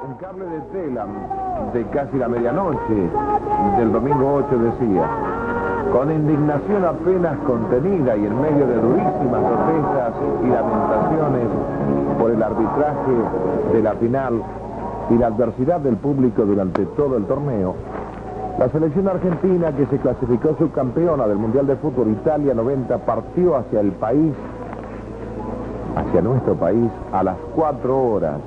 Un cable de tela de casi la medianoche del domingo 8 decía: con indignación apenas contenida y en medio de durísimas protestas y lamentaciones por el arbitraje de la final y la adversidad del público durante todo el torneo, la selección argentina, que se clasificó subcampeona del Mundial de Fútbol Italia 90, partió hacia el país, hacia nuestro país, a las 4 horas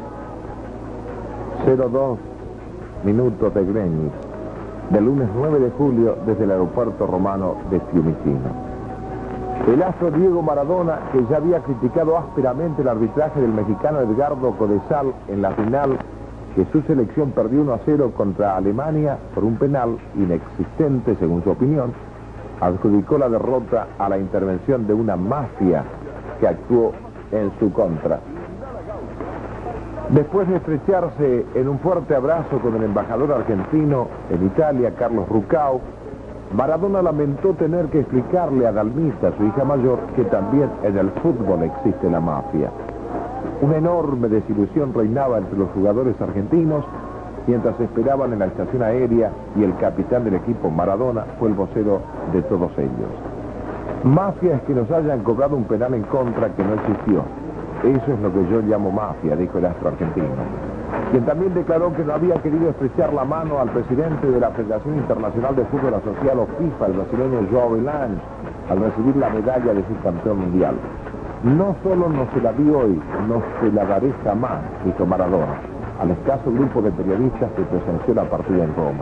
02 minutos de Greenwich, del lunes 9 de julio, desde el aeropuerto romano de Fiumicino. El astro Diego Maradona, que ya había criticado ásperamente el arbitraje del mexicano Edgardo Codesal en la final que su selección perdió 1-0 contra Alemania por un penal inexistente según su opinión, adjudicó la derrota a la intervención de una mafia que actuó en su contra. Después de estrecharse en un fuerte abrazo con el embajador argentino en Italia, Carlos Ruccao, Maradona lamentó tener que explicarle a Dalmita, su hija mayor, que también en el fútbol existe la mafia. Una enorme desilusión reinaba entre los jugadores argentinos mientras esperaban en la estación aérea, y el capitán del equipo, Maradona, fue el vocero de todos ellos. Mafia es que nos hayan cobrado un penal en contra que no existió. Eso es lo que yo llamo mafia, dijo el astro argentino, quien también declaró que no había querido estrechar la mano al presidente de la Federación Internacional de Fútbol Asociado FIFA, el brasileño João Belange, al recibir la medalla de subcampeón mundial. No solo no se la di hoy, no se la daré jamás, dijo Maradona al escaso grupo de periodistas que presenció la partida en Roma.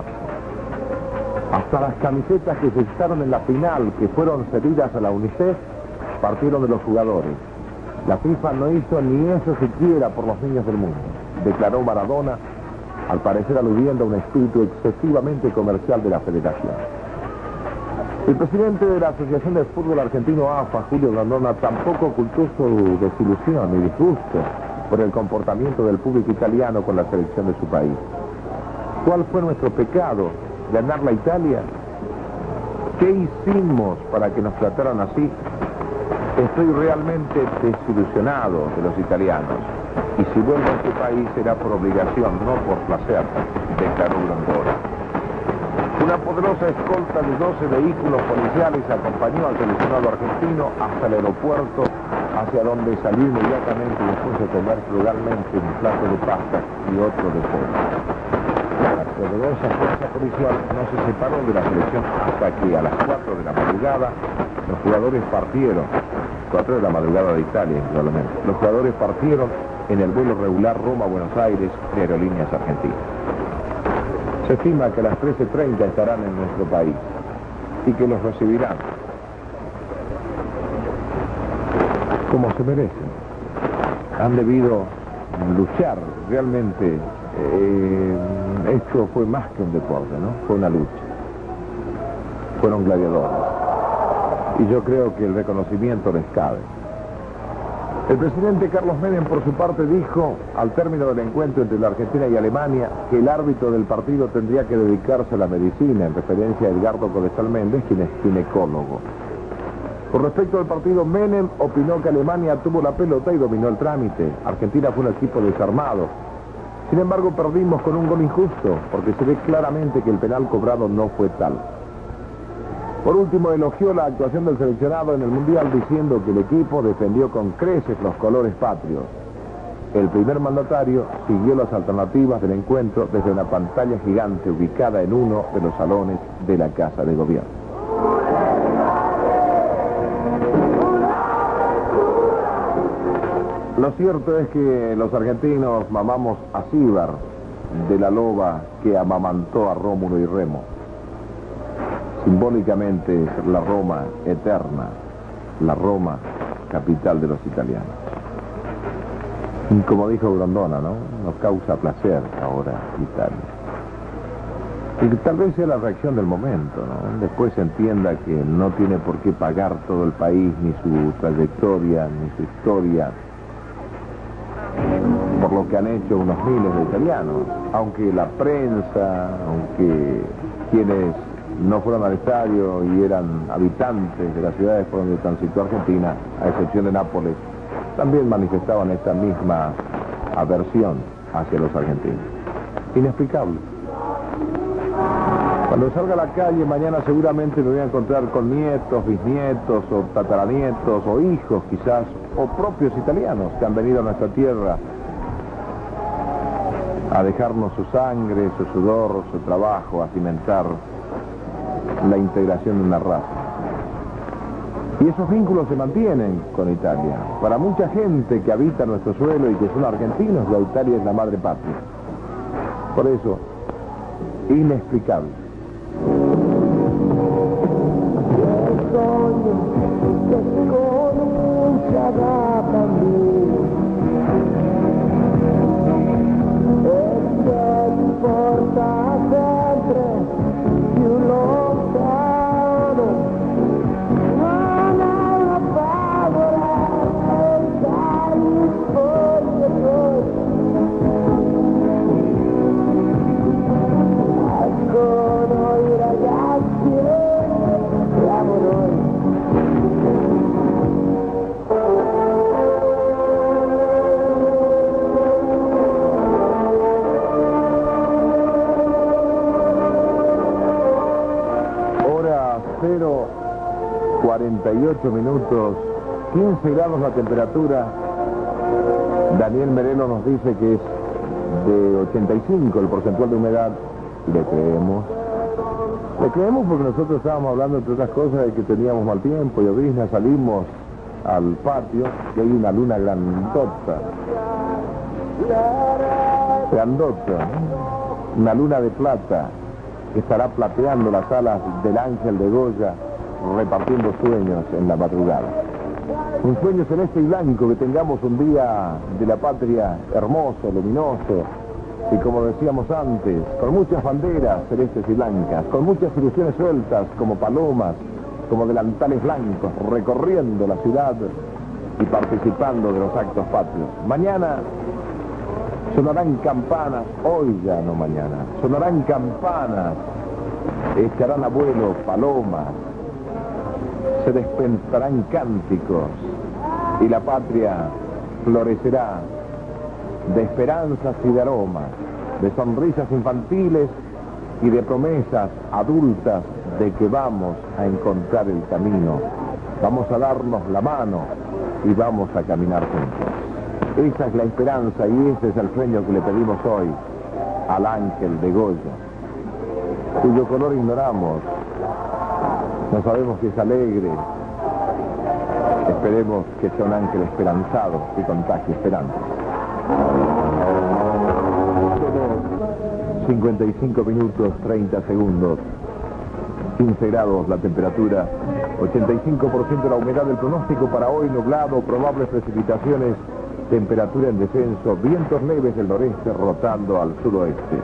Hasta las camisetas que se usaron en la final, que fueron cedidas a la UNICEF, partieron de los jugadores. La FIFA no hizo ni eso siquiera por los niños del mundo, declaró Maradona, al parecer aludiendo a un espíritu excesivamente comercial de la federación. El presidente de la Asociación de Fútbol Argentino AFA, Julio Grondona, tampoco ocultó su desilusión y disgusto por el comportamiento del público italiano con la selección de su país. ¿Cuál fue nuestro pecado? ¿Ganar la Italia? ¿Qué hicimos para que nos trataran así? Estoy realmente desilusionado de los italianos, y si vuelvo a este país será por obligación, no por placer, declaró Grondona. Una poderosa escolta de 12 vehículos policiales acompañó al seleccionado argentino hasta el aeropuerto, hacia donde salió inmediatamente después de comer frugalmente un plato de pasta y otro de pollo. La poderosa fuerza policial no se separó de la selección hasta que a las 4 de la madrugada los jugadores partieron, 4 de la madrugada de Italia, probablemente. Los jugadores partieron en el vuelo regular Roma-Buenos Aires de Aerolíneas Argentinas. Se estima que a las 13:30 estarán en nuestro país y que los recibirán como se merecen. Han debido luchar, realmente esto fue más que un deporte, ¿no? Fue una lucha. Fueron gladiadores. Y yo creo que el reconocimiento les cabe. El presidente Carlos Menem, por su parte, dijo, al término del encuentro entre la Argentina y Alemania, que el árbitro del partido tendría que dedicarse a la medicina, en referencia a Edgardo Codesal Méndez, quien es ginecólogo. Con respecto al partido, Menem opinó que Alemania tuvo la pelota y dominó el trámite. Argentina fue un equipo desarmado. Sin embargo, perdimos con un gol injusto, porque se ve claramente que el penal cobrado no fue tal. Por último, elogió la actuación del seleccionado en el Mundial, diciendo que el equipo defendió con creces los colores patrios. El primer mandatario siguió las alternativas del encuentro desde una pantalla gigante ubicada en uno de los salones de la Casa de Gobierno. Lo cierto es que los argentinos mamamos a Cíbar, de la loba que amamantó a Rómulo y Remo. Simbólicamente es la Roma eterna, la Roma capital de los italianos. Y como dijo Grondona, ¿no? Nos causa placer ahora Italia. Y tal vez sea la reacción del momento, ¿no? Después se entienda que no tiene por qué pagar todo el país, ni su trayectoria, ni su historia, por lo que han hecho unos miles de italianos. Aunque la prensa, aunque quienes no fueron al estadio y eran habitantes de las ciudades por donde transitó Argentina, a excepción de Nápoles, también manifestaban esta misma aversión hacia los argentinos. Inexplicable. Cuando salga a la calle mañana seguramente me voy a encontrar con nietos, bisnietos o tataranietos o hijos quizás, o propios italianos que han venido a nuestra tierra a dejarnos su sangre, su sudor, su trabajo, a cimentar la integración de una raza. Y esos vínculos se mantienen con Italia. Para mucha gente que habita nuestro suelo y que son argentinos, la Italia es la madre patria. Por eso, inexplicable. Hora 0:48 minutos, 15 grados la temperatura. Daniel Merelo nos dice que es de 85 el porcentual de humedad. Le creemos. Le creemos porque nosotros estábamos hablando, entre otras cosas, de que teníamos mal tiempo, llovizna, salimos al patio y hay una luna grandota. Grandota. Una luna de plata que estará plateando las alas del ángel de Goya, repartiendo sueños en la madrugada. Un sueño celeste y blanco, que tengamos un día de la patria hermoso, luminoso, y como decíamos antes, con muchas banderas celestes y blancas, con muchas ilusiones sueltas como palomas, como delantales blancos, recorriendo la ciudad y participando de los actos patrios. Mañana sonarán campanas, hoy ya no mañana, sonarán campanas, echarán a vuelo palomas, se despertarán cánticos y la patria florecerá de esperanzas y de aromas, de sonrisas infantiles y de promesas adultas de que vamos a encontrar el camino, vamos a darnos la mano y vamos a caminar juntos. Esa es la esperanza y ese es el sueño que le pedimos hoy al ángel de Goya, cuyo color ignoramos, no sabemos si es alegre. Esperemos que sea un ángel esperanzado que contagie esperanza. 55 minutos 30 segundos, 15 grados la temperatura, 85% la humedad del pronóstico para hoy, nublado, probables precipitaciones, temperatura en descenso, vientos leves del noreste rotando al suroeste.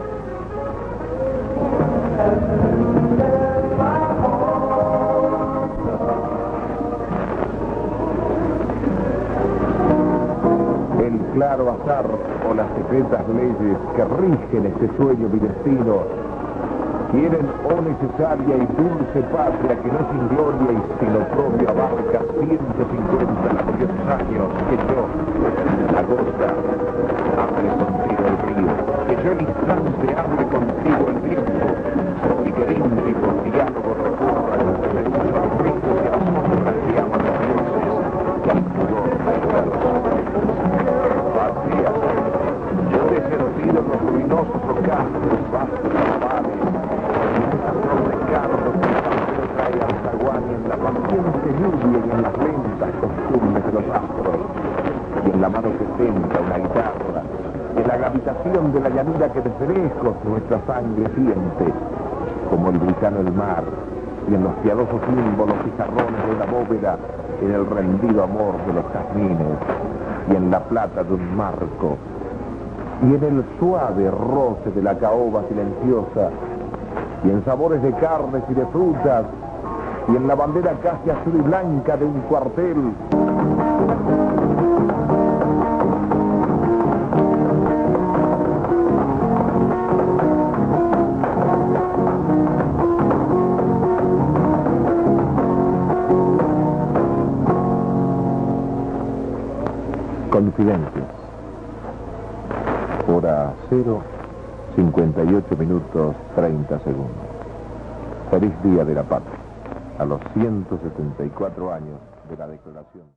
El claro azar o las secretas leyes que rigen este sueño mi destino quieren, oh necesaria y dulce patria, que no sin gloria y sin oprobio abarca 150 laboriosos años, que yo, la costa, hable contigo el río, que yo el instante hable contigo el tiempo, y que límpido diálogo recurra entre los ritos y las sombras que aman los dioses, que al pudor patria, yo te he sentido en los ruinosos ocasos, vastos avales, en la paciente lluvia y en las lentas costumbres de los astros, y en la mano que tenta una guitarra, y en la gravitación de la llanura que desde lejos nuestra sangre siente, como el britano el mar, y en los piadosos símbolos y jarrones de una bóveda, en el rendido amor de los jazmines, y en la plata de un marco, y en el suave roce de la caoba silenciosa, y en sabores de carnes y de frutas, y en la bandera casi azul y blanca de un cuartel. Confidencias. hora 0, 58 minutos 30 segundos. Feliz Día de la Patria, a los 174 años de la Declaración.